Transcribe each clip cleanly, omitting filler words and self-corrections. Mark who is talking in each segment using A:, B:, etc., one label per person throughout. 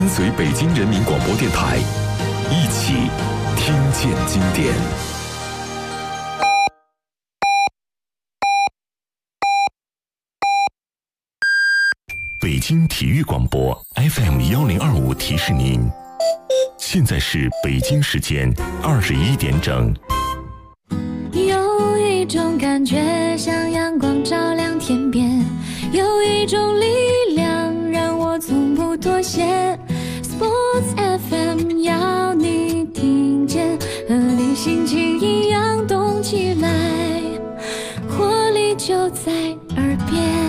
A: 跟随北京人民广播电台，一起听见经典。北京体育广播 FM1025提示您，现在是北京时间21点整。
B: 有一种感觉像阳光照亮天边，有一种力量让我从不妥协。Sports FM 要你听见，和你心情一样动起来，活力就在耳边。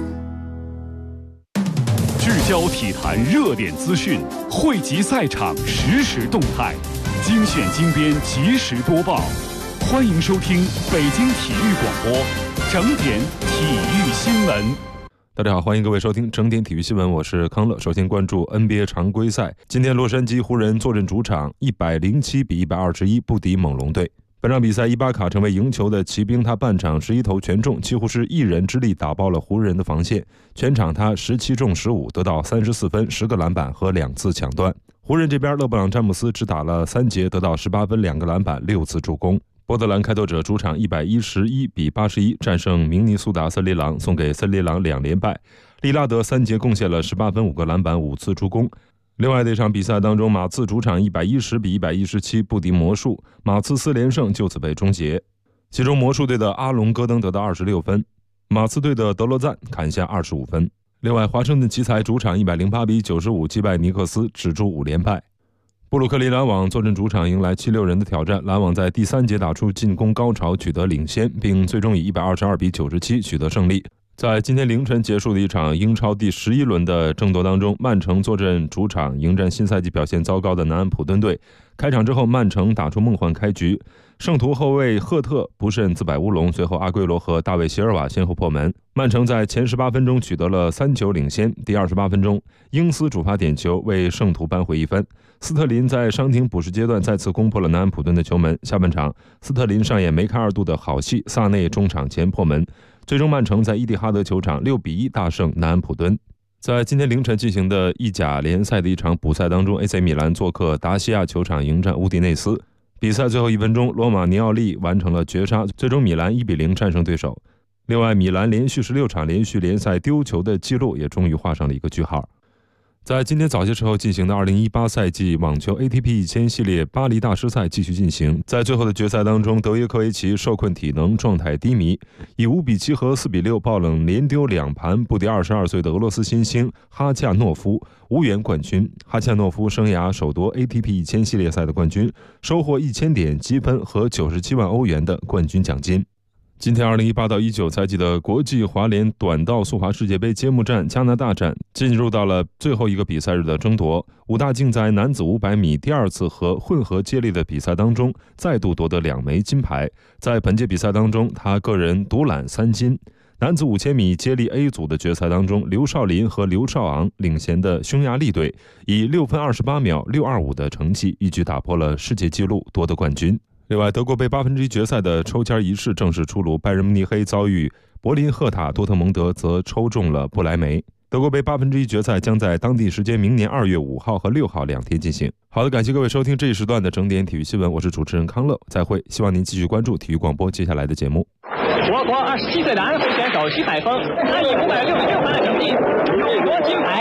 C: 聚焦体坛热点资讯，汇集赛场实时动态，精选精编及时播报。欢迎收听北京体育广播整点体育新闻。
D: 大家好，欢迎各位收听整点体育新闻，我是康乐。首先关注 NBA 常规赛，今天洛杉矶湖人坐镇主场107比121不敌猛龙队。本场比赛，伊巴卡成为赢球的骑兵，他半场11投全中，几乎是一人之力打爆了湖人的防线。全场他17中15，得到34分、10个篮板和2次抢断。湖人这边，勒布朗·詹姆斯只打了3节，得到18分、2个篮板、6次助攻。波特兰开拓者主场111比81战胜明尼苏达森林狼，送给森林狼2连败。利拉德3节贡献了18分、5个篮板、5次助攻。另外这场比赛当中，马刺主场110比117不敌魔术，马刺4连胜就此被终结。其中魔术队的阿隆戈登得到26分，马刺队的德罗赞砍下25分。另外华盛顿奇才主场108比95击败尼克斯，止住5连败。布鲁克林篮网坐镇主场迎来76人的挑战，篮网在第3节打出进攻高潮，取得领先，并最终以122比97取得胜利。在今天凌晨结束的一场英超第11轮的争夺当中，曼城坐镇主场迎战新赛季表现糟糕的南安普敦队。开场之后，曼城打出梦幻开局，圣徒后卫赫特不慎自摆乌龙，随后阿圭罗和大卫席尔瓦先后破门。曼城在前18分钟取得了3球领先，第28分钟，英斯主罚点球为圣徒扳回1分。斯特林在伤停补时阶段再次攻破了南安普敦的球门。下半场，斯特林上演梅开二度的好戏，萨内中场前破门。最终曼城在伊蒂哈德球场6比1大胜南安普敦。在今天凌晨进行的意甲联赛的一场补赛当中， AC 米兰做客达西亚球场迎战乌迪内斯。比赛最后1分钟，罗马尼奥利完成了绝杀，最终米兰1比0战胜对手。另外，米兰连续16场连续联赛丢球的记录也终于画上了一个句号。在今天早些时候进行的2018赛季网球 ATP 1000系列巴黎大师赛继续进行。在最后的决赛当中，德约科维奇受困体能，状态低迷，以5比7和4比6爆冷连丢2盘，不敌22岁的俄罗斯新星哈恰诺夫，无缘冠军。哈恰诺夫生涯首夺 ATP 1000系列赛的冠军，收获1000点积分和97万欧元的冠军奖金。今天2018到19赛季的国际滑联短道速滑世界杯揭幕战加拿大站进入到了最后一个比赛日的争夺。武大靖在男子500米第2次和混合接力的比赛当中再度夺得2枚金牌，在本届比赛当中他个人独揽3金。男子5000米接力 A 组的决赛当中，刘少林和刘少昂领衔的匈牙利队以6分28秒625的成绩一举打破了世界纪录，夺得冠军。另外，德国杯1/8决赛的抽签仪式正式出炉，拜仁慕尼黑遭遇柏林赫塔多特蒙德，则抽中了不莱梅。德国杯1/8决赛将在当地时间明年2月5号和6号2天进行。好的，感谢各位收听这一时段的整点体育新闻，我是主持人康乐，再会。希望您继续关注体育广播接下来的节目。
E: 我国27岁的安徽选手徐海峰，他以566分的成绩勇夺金牌。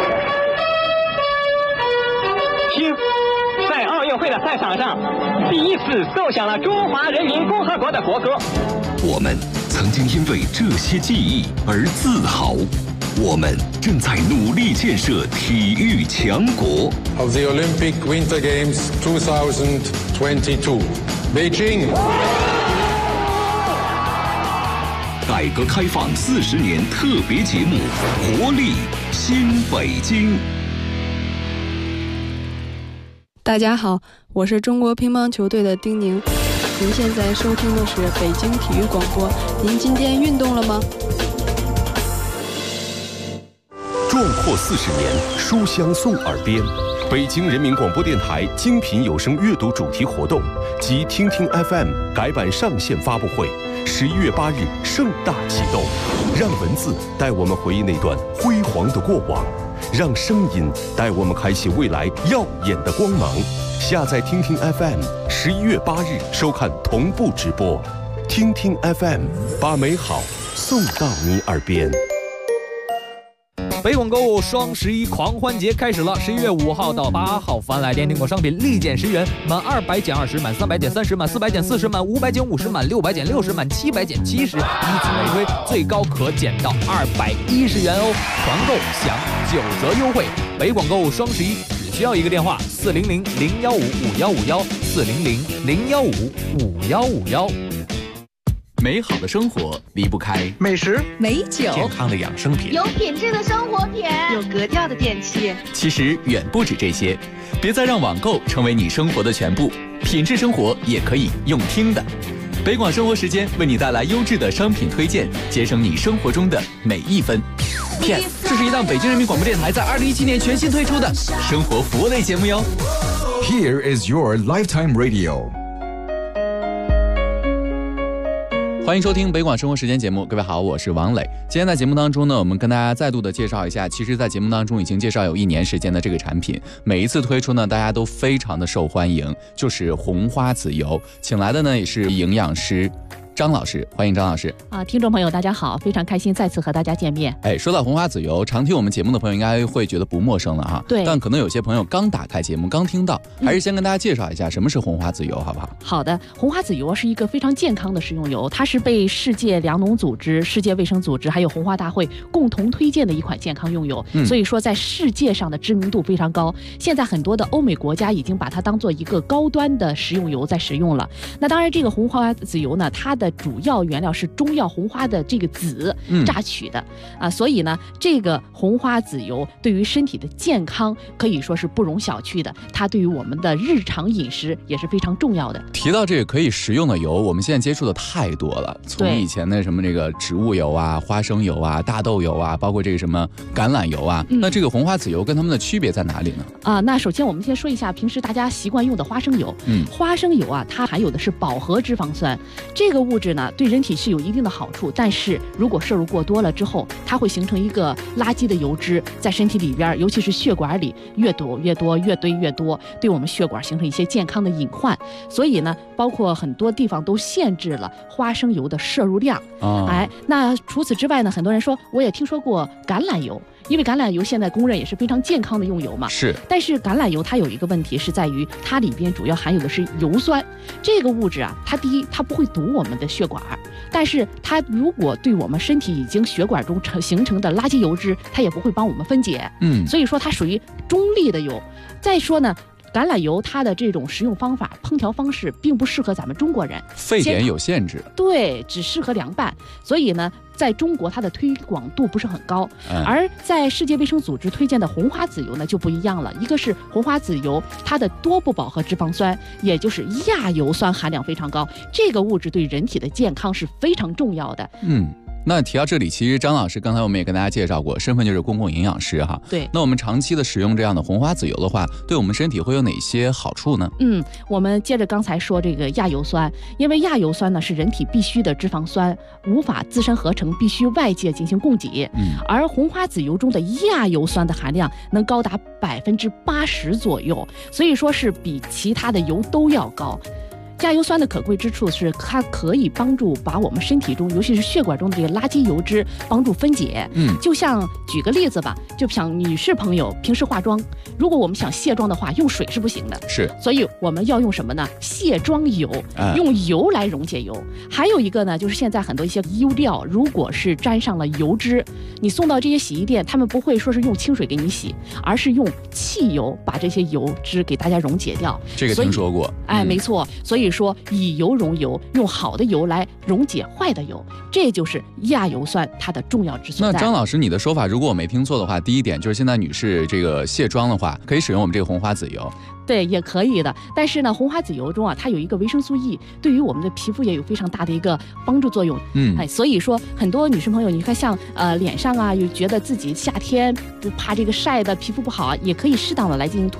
E: 听，在奥运会的赛场上，第一次奏响了中华人民共和国的国歌。
A: 我们曾经因为这些记忆而自豪，我们正在努力建设体育强国。
F: Of the Olympic Winter Games 2022, Beijing。
A: 改革开放40年特别节目《活力新北京》。
G: 大家好，我是中国乒乓球队的丁宁。您现在收听的是北京体育广播。您今天运动了吗？
A: 壮阔40年，书香送耳边。北京人民广播电台精品有声阅读主题活动及听听 FM 改版上线发布会，11月8日盛大启动，让文字带我们回忆那段辉煌的过往。 让声音带我们开启未来耀眼的光芒。下载听听 FM，11月8日收看同步直播。听听 FM， 把美好送到你耳边。
H: 北广购物双11狂欢节开始了，11月5号到8号，凡来电订购商品立减10元，满200减20，满300减30，满400减40，满500减50，满600减60，满700减70，以此类推，最高可减到210元哦！团购享9折优惠。北广购物双11只需要一个电话：400-015-5151，400-015-5151。
I: 美好的生活离不开
J: 美食、
K: 美酒、
I: 健康的养生品，
L: 有品质的生活品，
K: 有格调的电器。
I: 其实远不止这些，别再让网购成为你生活的全部，品质生活也可以用听的。北广生活时间为你带来优质的商品推荐，节省你生活中的每一分。Yes， 这是一档北京人民广播电台在2017年全新推出的生活服务类节目哟。
M: Here is your lifetime radio。
I: 欢迎收听北广生活时间节目，各位好，我是王磊。今天在节目当中呢，我们跟大家再度的介绍一下，其实在节目当中已经介绍有1年时间的这个产品，每一次推出呢，大家都非常的受欢迎，就是红花籽油。请来的呢也是营养师张老师，欢迎张老师
N: 听众朋友大家好，非常开心再次和大家见面。
I: 说到红花籽油，常听我们节目的朋友应该会觉得不陌生了哈。
N: 对，
I: 但可能有些朋友刚打开节目刚听到，还是先跟大家介绍一下什么是红花籽油好不好？
N: 好的，红花籽油是一个非常健康的食用油，它是被世界粮农组织、世界卫生组织还有红花大会共同推荐的一款健康用油，所以说在世界上的知名度非常高。现在很多的欧美国家已经把它当做一个高端的食用油在使用了。那当然这个红花籽油呢，它的主要原料是中药红花的这个籽榨取的所以呢这个红花籽油对于身体的健康可以说是不容小觑的，它对于我们的日常饮食也是非常重要的。
I: 提到这个可以食用的油，我们现在接触的太多了，从以前的什么这个植物油啊、花生油啊、大豆油啊，包括这个什么橄榄油啊，那这个红花籽油跟它们的区别在哪里呢？
N: 那首先我们先说一下平时大家习惯用的花生油。花生油它含有的是饱和脂肪酸，这个物质呢对人体是有一定的好处，但是如果摄入过多了之后，它会形成一个垃圾的油脂在身体里边，尤其是血管里越堵越多，越堆越多，对我们血管形成一些健康的隐患。所以呢，包括很多地方都限制了花生油的摄入量。那除此之外呢，很多人说我也听说过橄榄油，因为橄榄油现在公认也是非常健康的用油嘛。
I: 是。
N: 但是橄榄油它有一个问题是在于它里边主要含有的是油酸，这个物质它第一它不会堵我们的血管，但是它如果对我们身体已经血管中形成的垃圾油脂，它也不会帮我们分解。所以说它属于中立的油。再说呢，橄榄油它的这种食用方法、烹调方式并不适合咱们中国人，
I: 沸点有限制。
N: 对，只适合凉拌。所以呢，在中国它的推广度不是很高。而在世界卫生组织推荐的红花籽油呢就不一样了，一个是红花籽油它的多不饱和脂肪酸，也就是亚油酸含量非常高，这个物质对人体的健康是非常重要的。
I: 那提到这里，其实张老师刚才我们也跟大家介绍过，身份就是公共营养师哈。
N: 对。
I: 那我们长期的使用这样的红花籽油的话，对我们身体会有哪些好处呢？
N: 我们接着刚才说这个亚油酸，因为亚油酸呢是人体必需的脂肪酸，无法自身合成，必须外界进行供给。而红花籽油中的亚油酸的含量能高达80%左右，所以说是比其他的油都要高。亚油酸的可贵之处是它可以帮助把我们身体中尤其是血管中的这个垃圾油脂帮助分解。就像举个例子吧，就像女士朋友平时化妆，如果我们想卸妆的话，用水是不行的，
I: 是，
N: 所以我们要用什么呢？卸妆油，用油来溶解油。还有一个呢，就是现在很多一些衣料，如果是沾上了油脂，你送到这些洗衣店，他们不会说是用清水给你洗，而是用汽油把这些油脂给大家溶解掉。
I: 这个听说过。
N: 没错，所以说以油溶油，用好的油来溶解坏的油，这就是亚油酸它的重要之所在。
I: 那张老师，你的说法如果我没听错的话，第一点就是现在女士这个卸妆的话，可以使用我们这个红花籽油。
N: 对，也可以的。但是呢，红花籽油中它有一个维生素 E， 对于我们的皮肤也有非常大的一个帮助作用。所以说很多女生朋友，你看像脸上又觉得自己夏天不怕这个晒的皮肤不好也可以适当的来进行涂抹。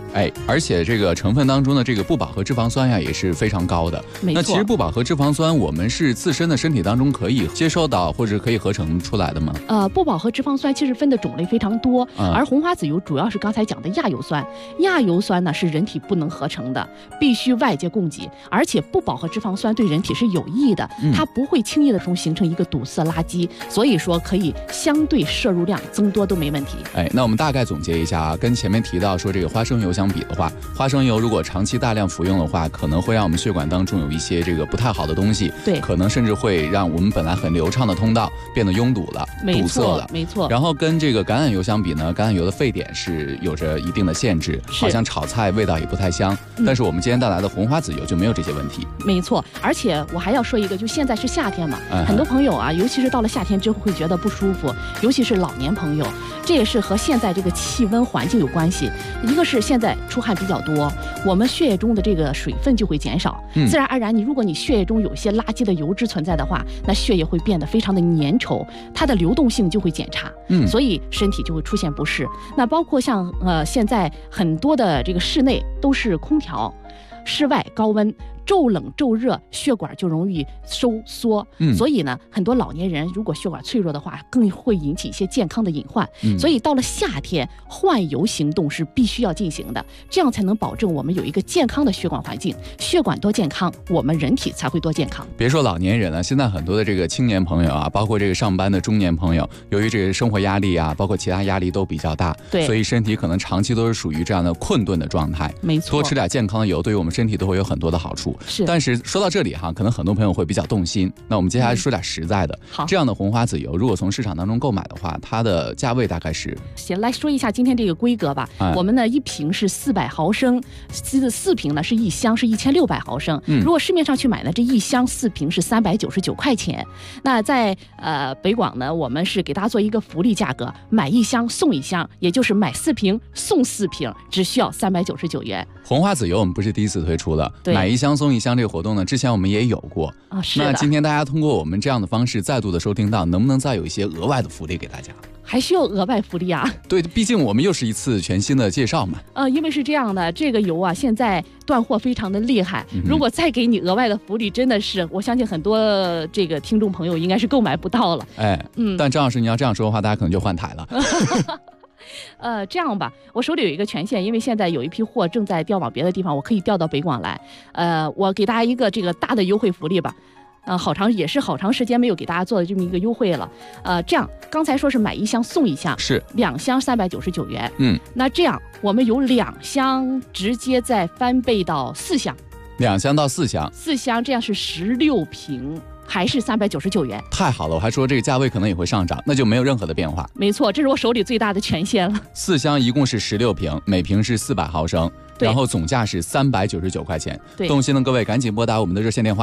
I: 而且这个成分当中的这个不饱和脂肪酸呀也是非常高的。
N: 没错。
I: 那其实不饱和脂肪酸我们是自身的身体当中可以接受到或者可以合成出来的吗？
N: 不饱和脂肪酸其实分的种类非常多，而红花籽油主要是刚才讲的亚油酸。亚油酸呢是人体不能合成的，必须外界供给，而且不饱和脂肪酸对人体是有益的，它不会轻易的形成一个堵塞垃圾，所以说可以相对摄入量增多都没问题。
I: 那我们大概总结一下啊，跟前面提到说这个花生油相比的话，花生油如果长期大量服用的话，可能会让我们血管当中有一些这个不太好的东西，
N: 对，
I: 可能甚至会让我们本来很流畅的通道变得拥堵了，堵塞了，
N: 没错。
I: 然后跟这个橄榄油相比呢，橄榄油的沸点是有着一定的限制，好像炒菜味道也不太香，但是我们今天带来的红花籽油就没有这些问题。
N: 没错，而且我还要说一个，就现在是夏天嘛，很多朋友啊，尤其是到了夏天之后会觉得不舒服，尤其是老年朋友，这也是和现在这个气温环境有关系。一个是现在出汗比较多，我们血液中的这个水分就会减少，自然而然如果你血液中有一些垃圾的油脂存在的话，那血液会变得非常的粘稠，它的流动性就会减差，所以身体就会出现不适。那包括像现在很多的这个室内都是空调，室外高温，骤冷骤热，血管就容易收缩，所以呢，很多老年人如果血管脆弱的话，更会引起一些健康的隐患。所以到了夏天，换油行动是必须要进行的，这样才能保证我们有一个健康的血管环境。血管多健康，我们人体才会多健康。
I: 别说老年人了，现在很多的这个青年朋友啊，包括这个上班的中年朋友，由于这个生活压力啊，包括其他压力都比较大，
N: 对，
I: 所以身体可能长期都是属于这样的困顿的状态。
N: 没错，
I: 多吃点健康的油，对于我们身体都会有很多的好处。但是说到这里哈，可能很多朋友会比较动心。那我们接下来说点实在的。
N: 好，
I: 这样的红花籽油，如果从市场当中购买的话，它的价位大概是？
N: 先来说一下今天这个规格吧。我们呢一瓶是400毫升，4瓶呢是一箱是1600毫升。如果市面上去买呢，这一箱4瓶是399块钱。那在北广呢，我们是给大家做一个福利价格，买一箱送一箱，也就是买4瓶送4瓶，只需要399元。
I: 红花籽油我们不是第一次推出了，买一箱送一箱这个活动呢，之前我们也有过
N: 是的。
I: 那今天大家通过我们这样的方式再度的收听到，能不能再有一些额外的福利给大家？
N: 还需要额外福利啊？
I: 对，毕竟我们又是一次全新的介绍嘛。
N: 因为是这样的，这个油啊现在断货非常的厉害，如果再给你额外的福利，真的是我相信很多这个听众朋友应该是购买不到了。
I: 但张老师你要这样说的话，大家可能就换台了。
N: 这样吧，我手里有一个权限，因为现在有一批货正在调往别的地方，我可以调到北广来。我给大家一个这个大的优惠福利吧。好长时间没有给大家做的这么一个优惠了。这样刚才说是买一箱送一箱，
I: 是
N: 2箱399元。那这样我们有2箱直接再翻倍到4箱
I: ，2箱到4箱
N: ，4箱这样是16瓶。还是399元，
I: 太好了！我还说这个价位可能也会上涨，那就没有任何的变化。
N: 没错，这是我手里最大的权限了。
I: 4箱一共是16瓶，每瓶是400毫升，然后总价是399块钱。动心的各位赶紧拨打我们的热线电话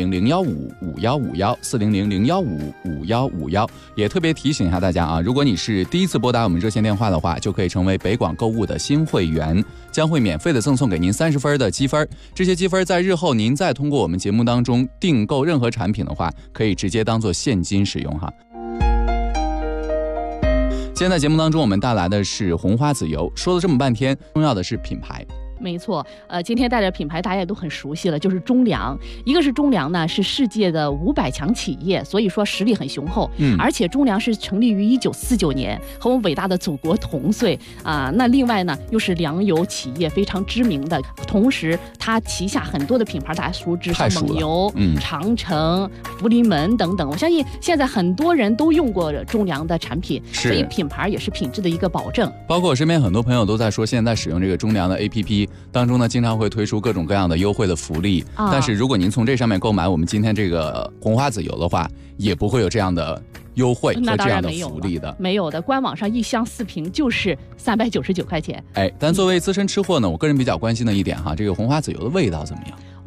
I: 400-015-5151，400-015-5151。也特别提醒一下大家啊，如果你是第一次拨打我们热线电话的话，就可以成为北广购物的新会员，将会免费的赠送给您30分的积分。这些积分在日后您再通过我们节目当中订购任何产品的话，可以直接当做现金使用哈。今天在节目当中我们带来的是红花籽油，说了这么半天，重要的是品牌。
N: 没错，今天带着品牌大家也都很熟悉了，就是中粮。一个是中粮呢是世界的500强企业，所以说实力很雄厚。而且中粮是成立于1949年，和我们伟大的祖国同岁啊。那另外呢又是粮油企业非常知名的，同时它旗下很多的品牌大家熟知，像蒙牛、长城、福临门等等。我相信现在很多人都用过中粮的产品，所以品牌也是品质的一个保证。
I: 包括我身边很多朋友都在说，现在使用这个中粮的 APP。当中呢，经常会推出各种各样的优惠的福利，但是如果您从这上面购买我们今天这个红花籽油的话，也不会有这样的优惠和这样的福利的。
N: 没有的，官网上1箱4瓶就是399块钱。
I: 但作为资深吃货呢，我个人比较关心的一点哈，这个红花籽油的味道怎么样？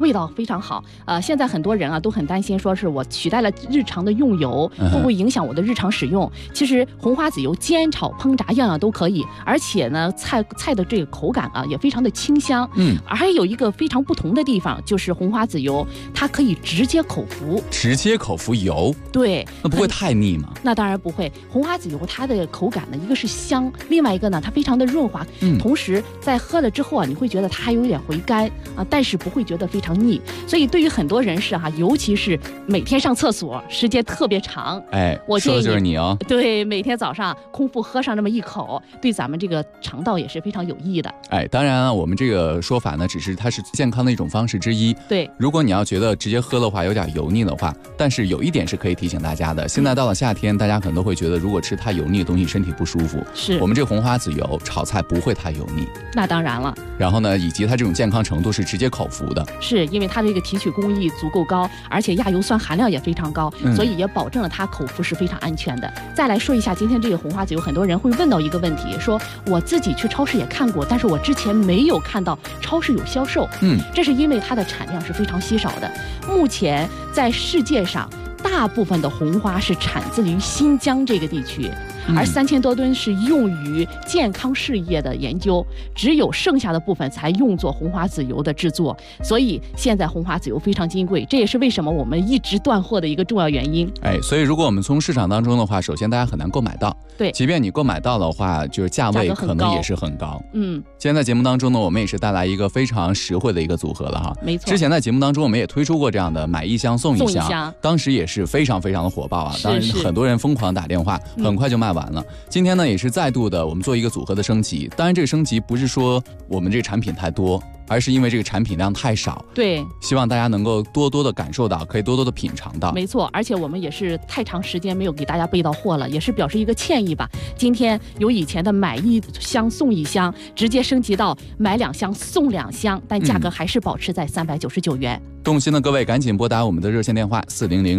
N: 味道非常好。现在很多人啊都很担心，说是我取代了日常的用油，会不会影响我的日常使用？其实红花籽油煎炒烹炸样样都可以，而且呢菜的这个口感啊也非常的清香。而还有一个非常不同的地方，就是红花籽油它可以直接口服。
I: 直接口服油？
N: 对。
I: 那不会太腻吗？
N: 那当然不会。红花籽油它的口感呢，一个是香，另外一个呢它非常的润滑，同时在喝了之后啊，你会觉得它还有一点回甘啊，但是不会觉得非常腻。所以对于很多人士哈，尤其是每天上厕所时间特别长，
I: 我说的就是你哦。
N: 对，每天早上空腹喝上这么一口，对咱们这个肠道也是非常有益的。
I: 当然啊，我们这个说法呢，只是它是健康的一种方式之一。
N: 对，
I: 如果你要觉得直接喝的话有点油腻的话，但是有一点是可以提醒大家的，现在到了夏天，大家可能都会觉得如果吃太油腻的东西身体不舒服。
N: 是，
I: 我们这个红花籽油炒菜不会太油腻。
N: 那当然了。
I: 然后呢，以及它这种健康程度是直接口服的，
N: 是因为它这个提取工艺足够高，而且亚油酸含量也非常高，所以也保证了它口服是非常安全的。再来说一下今天这个红花籽油，很多人会问到一个问题，说我自己去超市也看过，但是我之前没有看到超市有销售。这是因为它的产量是非常稀少的。目前在世界上大部分的红花是产自于新疆这个地区，而3000多吨是用于健康事业的研究，只有剩下的部分才用作红花籽油的制作。所以现在红花籽油非常金贵，这也是为什么我们一直断货的一个重要原因。
I: 所以如果我们从市场当中的话，首先大家很难购买到。
N: 对，
I: 即便你购买到的话，就是价位可能也是很高。今天在节目当中呢，我们也是带来一个非常实惠的一个组合了哈。
N: 没错。
I: 之前在节目当中我们也推出过这样的买一箱送一箱，当时也是非常非常的火爆啊，当然很多人疯狂打电话，很快就卖完了。今天呢也是再度的我们做一个组合的升级，当然这个升级不是说我们这个产品太多，而是因为这个产品量太少。
N: 对，
I: 希望大家能够多多的感受到，可以多多的品尝到。
N: 没错，而且我们也是太长时间没有给大家备到货了，也是表示一个歉意吧。今天由以前的买一箱送一箱，直接升级到买2箱送2箱，但价格还是保持在399元。
I: 动心的各位赶紧拨打我们的热线电话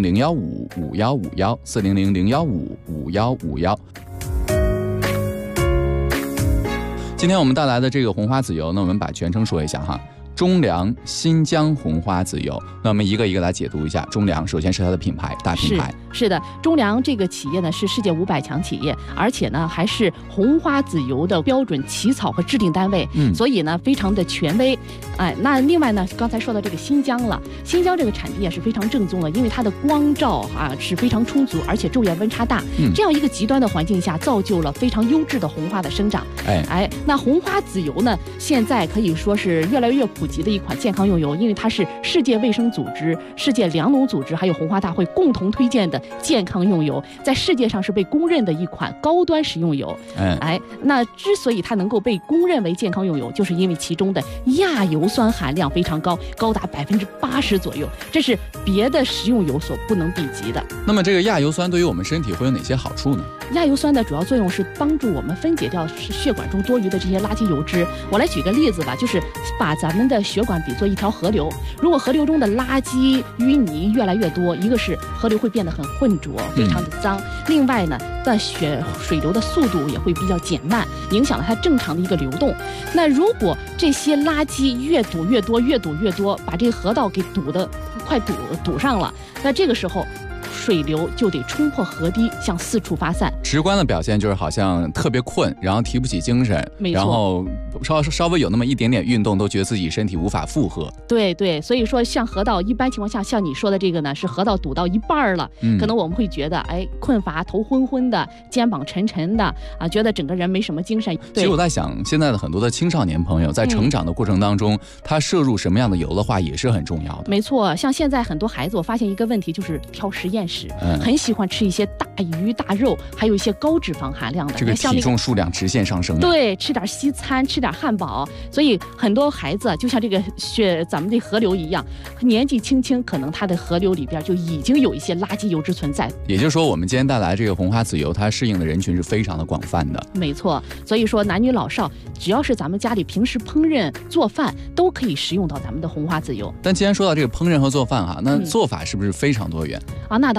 I: 400-015-5151，400-015-5151。今天我们带来的这个红花籽油呢，我们把全称说一下哈。中粮新疆红花籽油，那我们一个一个来解读一下。中粮首先是它的品牌，大品牌。
N: 是的，中粮这个企业呢是世界500强企业，而且呢还是红花籽油的标准起草和制定单位，所以呢非常的权威。那另外呢，刚才说到这个新疆了，新疆这个产地也是非常正宗的，因为它的光照是非常充足，而且昼夜温差大，这样一个极端的环境下，造就了非常优质的红花的生长。那红花籽油呢，现在可以说是越来越普及的一款健康用油，因为它是世界卫生组织、世界粮农组织还有红花大会共同推荐的健康用油，在世界上是被公认的一款高端食用油。那之所以它能够被公认为健康用油，就是因为其中的亚油酸含量非常高，高达80%左右，这是别的食用油所不能比及的。
I: 那么这个亚油酸对于我们身体会有哪些好处呢？
N: 亚油酸的主要作用是帮助我们分解掉血管中多余的这些垃圾油脂。我来举个例子吧，就是把咱们的血管比作一条河流，如果河流中的垃圾淤泥越来越多，一个是河流会变得很浑浊，非常的脏，另外呢水流的速度也会比较减慢，影响了它正常的一个流动。那如果这些垃圾越堵越多，把这个河道给快堵上了，那这个时候水流就得冲破河堤向四处发散。
I: 直观的表现就是好像特别困，然后提不起精神，然后稍微有那么一点点运动都觉得自己身体无法负荷。
N: 对，所以说像河道一般情况下，像你说的这个呢，是河道堵到一半了，可能我们会觉得困乏，头昏昏的，肩膀沉沉的觉得整个人没什么精神。
I: 其实我在想，现在的很多的青少年朋友在成长的过程当中，他摄入什么样的油的话也是很重要的。
N: 没错，像现在很多孩子，我发现一个问题就是挑实验室，很喜欢吃一些大鱼大肉，还有一些高脂肪含量的，
I: 这个体重数量直线上升。
N: 对，吃点西餐，吃点汉堡，所以很多孩子就像这个咱们的河流一样，年纪轻轻，可能他的河流里边就已经有一些垃圾油脂存在。
I: 也就是说，我们今天带来这个红花籽油，它适应的人群是非常的广泛的。
N: 没错，所以说男女老少，只要是咱们家里平时烹饪做饭，都可以食用到咱们的红花籽油。
I: 但既然说到这个烹饪和做饭那做法是不是非常多元？
N: 那当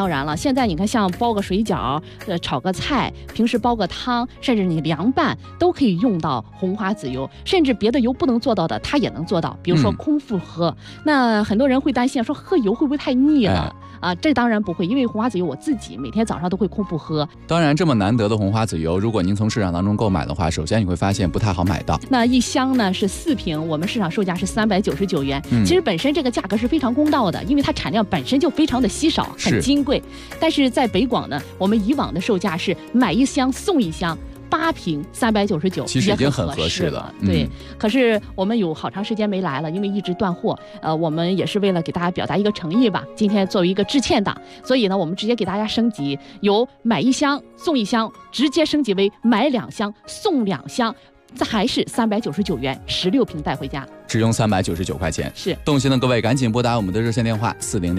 N: 当然了，现在你看，像包个水饺、炒个菜，平时煲个汤，甚至你凉拌，都可以用到红花籽油，甚至别的油不能做到的，它也能做到。比如说空腹喝，那很多人会担心说喝油会不会太腻了？这当然不会，因为红花籽油我自己每天早上都会空腹喝。
I: 当然，这么难得的红花籽油，如果您从市场当中购买的话，首先你会发现不太好买到。那
N: 一箱呢是4瓶，我们市场售价是399元。其实本身这个价格是非常公道的，因为它产量本身就非常的稀少，很金贵。但是在北广呢，我们以往的售价是买1箱送1箱。8瓶399，
I: 其实已经很合适了。
N: 对，可是我们有好长时间没来了，因为一直断货。我们也是为了给大家表达一个诚意吧，今天作为一个致歉档，所以呢，我们直接给大家升级，由买1箱送1箱，直接升级为买2箱送2箱。这还是399元，16瓶带回家，
I: 只用399块钱。
N: 是，
I: 动心的各位赶紧拨打我们的热线电话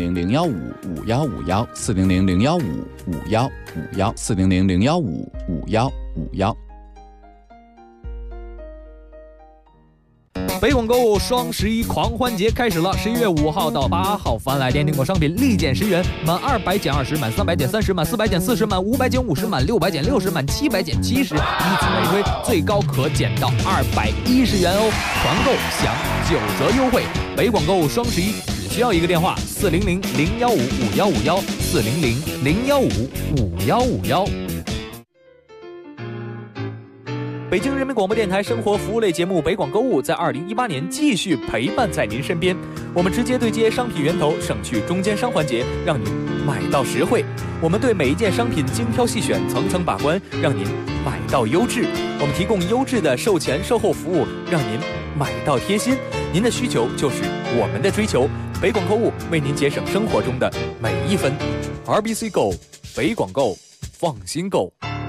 I: 400-015-5151，400-015-5151，400-015-5151。
H: 北广购物双11狂欢节开始了，11月5号到8号，凡来电订购商品立减10元，满200减20，满300减30，满400减40，满500减50，满600减60，满700减70，以此类推，最高可减到210元哦！团购享9折优惠。北广购物双11只需要一个电话：400-015-5151，400-015-5151。北京人民广播电台生活服务类节目《北广购物》在2018年继续陪伴在您身边。我们直接对接商品源头，省去中间商环节，让您买到实惠。我们对每一件商品精挑细选，层层把关，让您买到优质。我们提供优质的售前售后服务，让您买到贴心。您的需求就是我们的追求。北广购物为您节省生活中的每一分。RBC Go， 北广购，放心购。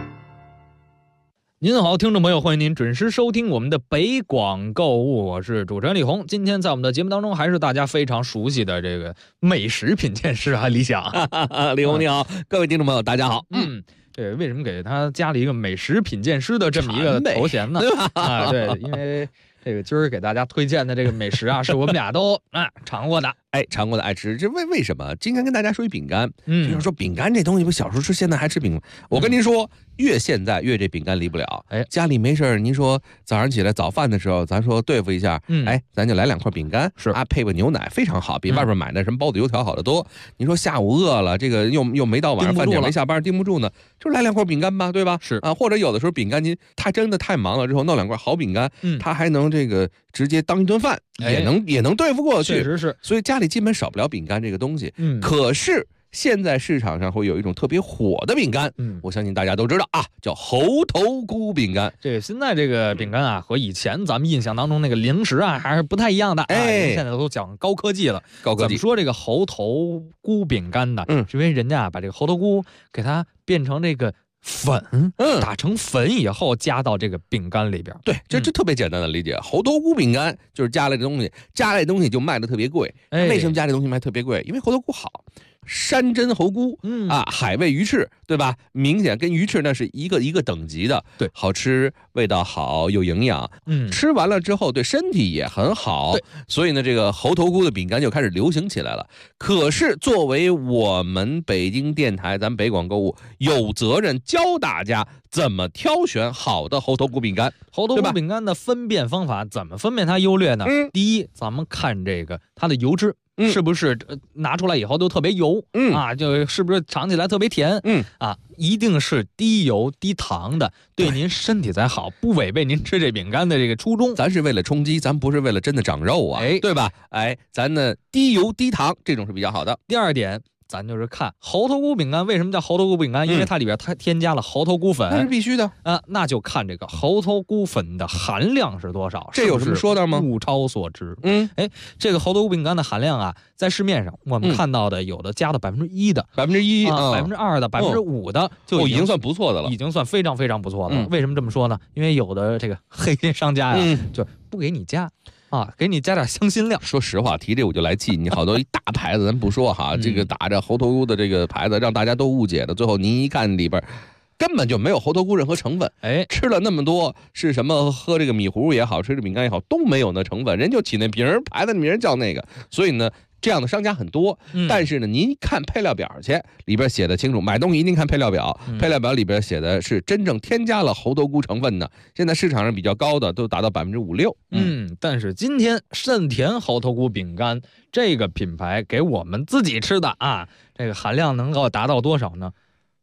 H: 您好，听众朋友，欢迎您准时收听我们的北广购物，我是主持人李红。今天在我们的节目当中，还是大家非常熟悉的这个美食品鉴师李想。
J: 李红你好，各位听众朋友大家好。
H: 对，为什么给他加了一个美食品鉴师的这么一个头衔呢？对，因为这个今儿给大家推荐的这个美食是我们俩都尝过的。
J: 尝过的爱吃，这为什么？今天跟大家说一饼干，就是说饼干这东西，不小时候吃，现在还吃饼干。我跟您说，越现在越这饼干离不了。家里没事，您说早上起来早饭的时候，咱说对付一下，咱就来2块饼干，配个牛奶，非常好，比外边买的什么包子油条好得多。您说下午饿了，这个又没到晚上饭点，没下班，盯不住呢，就来2块饼干吧，对吧？
H: 是
J: 或者有的时候饼干您他真的太忙了之后，弄2块好饼干，他还能这个直接当一顿饭，也能对付过去。
H: 确实是，
J: 所以家里基本少不了饼干这个东西。可是现在市场上会有一种特别火的饼干，我相信大家都知道叫猴头菇饼干。
H: 这个现在这个饼干和以前咱们印象当中那个零食还是不太一样的。现在都讲高科技了。
J: 高科技。
H: 怎么说这个猴头菇饼干呢？是因为人家把这个猴头菇给它变成这个粉，打成粉以后加到这个饼干里边。
J: 对，这特别简单的理解。猴头菇饼干就是加了这东西，加了这东西就卖的特别贵。为什么加这东西卖特别贵？因为猴头菇好。山珍猴菇，海味鱼翅，对吧？明显跟鱼翅那是一个等级的，
H: 对，
J: 好吃，味道好，有营养，吃完了之后对身体也很好，所以呢，这个猴头菇的饼干就开始流行起来了。可是作为我们北京电台，咱北广购物有责任教大家怎么挑选好的猴头菇饼干。
H: 猴头菇饼干的分辨方法怎么分辨它优劣呢？第一，咱们看这个它的油脂。是不是拿出来以后都特别油？就是不是尝起来特别甜？一定是低油低糖的，对您身体才好，不违背您吃这饼干的这个初衷。
J: 咱是为了充饥，咱不是为了真的长肉啊，对吧？咱呢低油低糖这种是比较好的。
H: 第二点，咱就是看猴头菇饼干为什么叫猴头菇饼干，因为它里边它添加了猴头菇粉，
J: 那是必须的
H: 那就看这个猴头菇粉的含量是多少，
J: 这有什么说道吗？
H: 物超所值。这个猴头菇饼干的含量在市面上我们看到的有的加到1%的
J: ，1%、
H: 2%的、5%的，就
J: 已经算不错的了，
H: 已经算非常非常不错的了。为什么这么说呢？因为有的这个黑心商家就不给你加。给你加点香辛料。
J: 说实话，提这我就来气，你好多一大牌子咱不说这个打着猴头菇的这个牌子，让大家都误解的，最后您一看里边根本就没有猴头菇任何成分。吃了那么多是什么？喝这个米糊也好，吃这饼干也好，都没有那成分，人就起那瓶牌子名叫那个。所以呢， 这样的商家很多。但是呢，您看配料表去，里边写的清楚，买东西一定看配料表，配料表里边写的是真正添加了猴头菇成分的。现在市场上比较高的都达到5%-6%。
H: 但是今天善田猴头菇饼干这个品牌给我们自己吃的啊，这个含量能够达到多少呢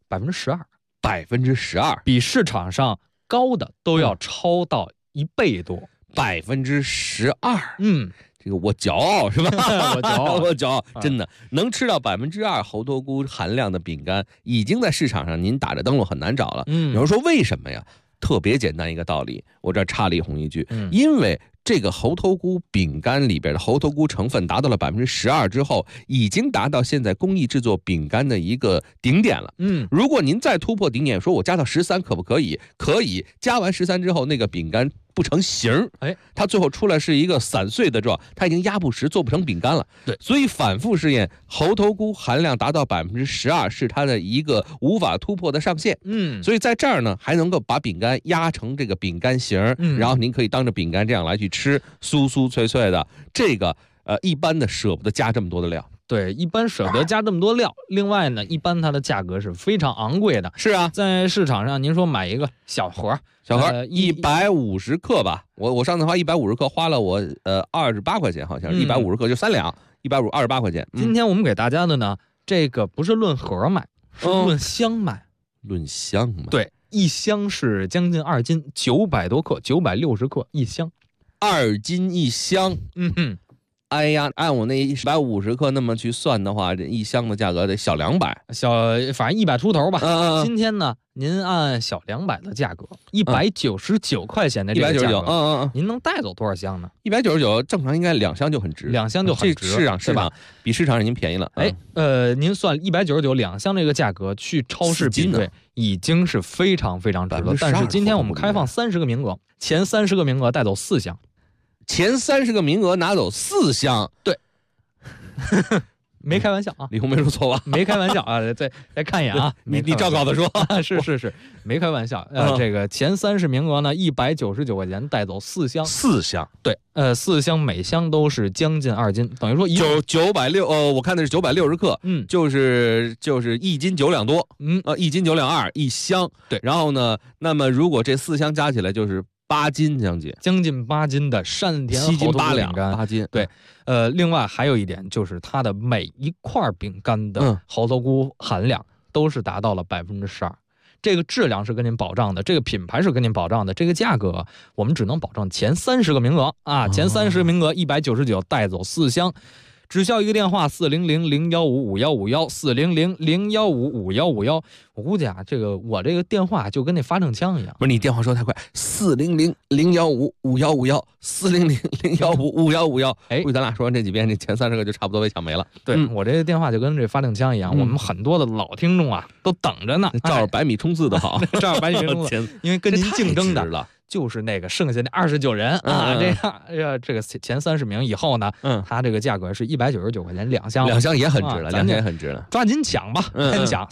H: ？12%，比市场上高的都要超到1倍多
J: ，12%。这个我骄傲是吧？
H: 我骄傲，
J: 真的能吃到2%猴头菇含量的饼干，已经在市场上您打着灯笼很难找了。有人说为什么呀？特别简单一个道理，我这插了一红一句，因为这个猴头菇饼干里边的猴头菇成分达到了12%之后，已经达到现在工艺制作饼干的一个顶点了。如果您再突破顶点，说我加到13可不可以？可以，加完13之后，那个饼干不成形，它最后出来是一个散碎的状，它已经压不实，做不成饼干了。
H: 对，
J: 所以反复试验，猴头菇含量达到12%是它的一个无法突破的上限。所以在这儿呢，还能够把饼干压成这个饼干形，然后您可以当着饼干这样来去吃，酥酥脆脆的。这个一般的舍不得加这么多的料。
H: 对，一般舍不得加这么多料。另外呢，一般它的价格是非常昂贵的。
J: 是啊，
H: 在市场上，您说买一个小盒
J: 150克吧，我上次花150克花了我28块钱，好像是150克就3两，128块钱。
H: 今天我们给大家的呢，这个不是论盒买，是论箱买。
J: 论箱买。
H: 对，一箱是将近2斤，900多克，960克一箱
J: ，2斤一箱。哎呀，按我那150克那么去算的话，这一箱的价格得小200，
H: 反正100出头吧。今天呢，您按小200的价格，199块钱的这个价格，您能带走多少箱呢
J: ？199，正常应该2箱就很值
H: ，2箱就很值，
J: 市场比市场已经便宜了。
H: 您算199，2箱这个价格去超市比对，已经是非常非常值了。但是今天我们开放30个名额，前30个名额带走4箱。
J: 前30个名额拿走4箱，
H: 对，没开玩笑啊，
J: 李红没说错吧？
H: 没开玩笑啊，再看一眼啊，
J: 你照稿子说，
H: 是，没开玩笑。这个前30名额呢，199块钱带走4箱
J: ，4箱，
H: 对，4箱每箱都是将近2斤，等于说
J: 960，我看的是960克，就是1斤9两多，1斤9两2一箱，
H: 对，
J: 然后呢，那么如果这4箱加起来就是8斤将
H: 近8斤的善田
J: 7斤8两
H: 8斤，对，另外还有一点就是它的每一块饼干的猴头菇含量都是达到了12%，这个质量是跟您保障的，这个品牌是跟您保障的，这个价格我们只能保证前30个名额啊，前30个名额199带走4箱。只需要一个电话400-015-5151，400-015-5151。我估计啊，我这个电话就跟那发证枪一样。
J: 不是，你电话说太快，400-015-5151，400-015-5151。估计咱俩说完这几遍，这前30个就差不多被抢没了。
H: 对，我这个电话就跟这发证枪一样，我们很多的老听众啊都等着呢，
J: 照着100米冲刺的好，
H: 照着100米冲刺，因为跟您竞争的就是那个剩下的29人啊，这个前30名以后呢，它这个价格是199块钱2箱
J: ，2箱也很值了，2箱也很值了，
H: 抓紧抢吧，先抢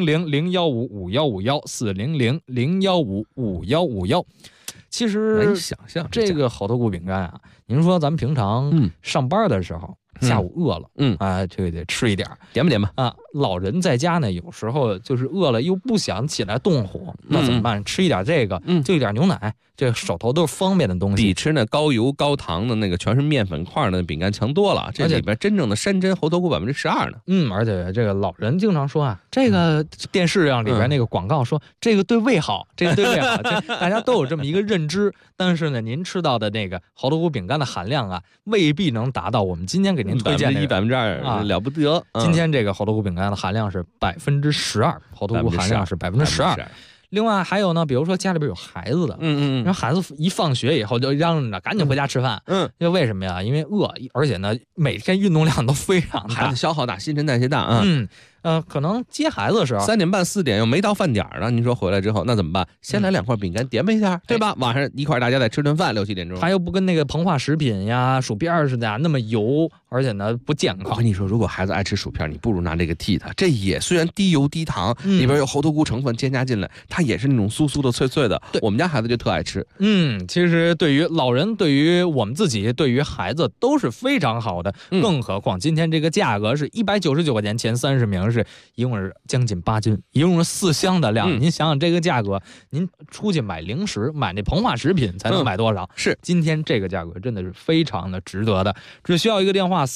H: 400-015-5151，400-015-5151。其实
J: 难以想象
H: 这个猴头菇饼干啊，您说咱们平常上班的时候，下午饿了，这个得吃一点，
J: 点吧点吧
H: 啊！老人在家呢，有时候就是饿了又不想起来动火，那怎么办？吃一点这个，就一点牛奶，这手头都是方便的东西，
J: 比吃那高油高糖的那个全是面粉块的饼干强多了。这里边真正的山珍猴头菇12%呢。
H: 而且这个老人经常说啊，这个电视上里边那个广告说这个对胃好，这个对胃好，大家都有这么一个认知。但是呢，您吃到的那个猴头菇饼干的含量啊，未必能达到我们今天给您推荐的
J: 1%啊，了不得。
H: 今天这个猴头菇饼干的含量是12%，猴头菇含量是12%。另外还有呢，比如说家里边有孩子的，然后孩子一放学以后就嚷着赶紧回家吃饭，因为为什么呀？因为饿，而且呢每天运动量都非常大，
J: 孩子消耗大，新陈代谢大啊。
H: 可能接孩子的时候
J: 3点半4点又没到饭点呢，您说回来之后那怎么办？先来2块饼干点吧一下，对吧？晚上一块大家再吃顿饭，6、7点钟。
H: 它又不跟那个膨化食品呀、薯片似的呀那么油，而且呢不健康。
J: 我跟你说，如果孩子爱吃薯片，你不如拿这个替他。这也虽然低油低糖，里边有猴头菇成分添加进来，它也是那种酥酥的脆脆的。我们家孩子就特爱吃。
H: 其实对于老人、对于我们自己、对于孩子都是非常好的。更何况今天这个价格是199块钱，前30名是一共是将近8斤，一共是4箱的量。您想想这个价格，您出去买零食、买那膨化食品才能买多少？
J: 是
H: 今天这个价格真的是非常的值得的。只需要一个电话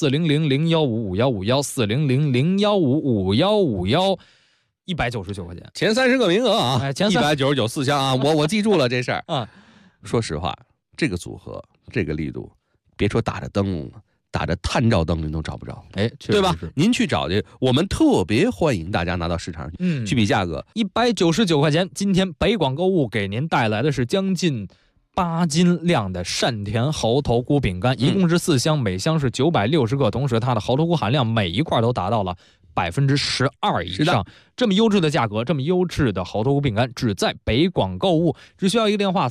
H: 400-015-5151，400-015-5151。199块钱，
J: 前30个名额啊，
H: 前
J: 199 4箱啊，我记住了这事儿啊。说实话，这个组合，这个力度，别说打着灯了，打着探照灯您都找不着，对吧？您去找去，我们特别欢迎大家拿到市场去比价格
H: ，199块钱。今天北广购物给您带来的是将近8斤量的善田猴头菇饼干，一共是4箱，每箱是960克，同时它的猴头菇含量每一块都达到了12%以上。这么优质的价格，这么优质的猴头菇饼干，只在北广购物。只需要一个电话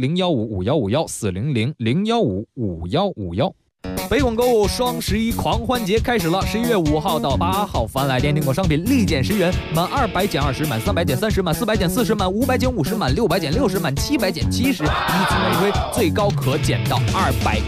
H: 400-015-5151，400-015-5151。北广购物双11狂欢节开始了，11月5号到8号，凡来电订购商品立减10元，满200减20，满300减30，满400减40，满500减50，满600减60，满700减70，以此类推，最高可减到200。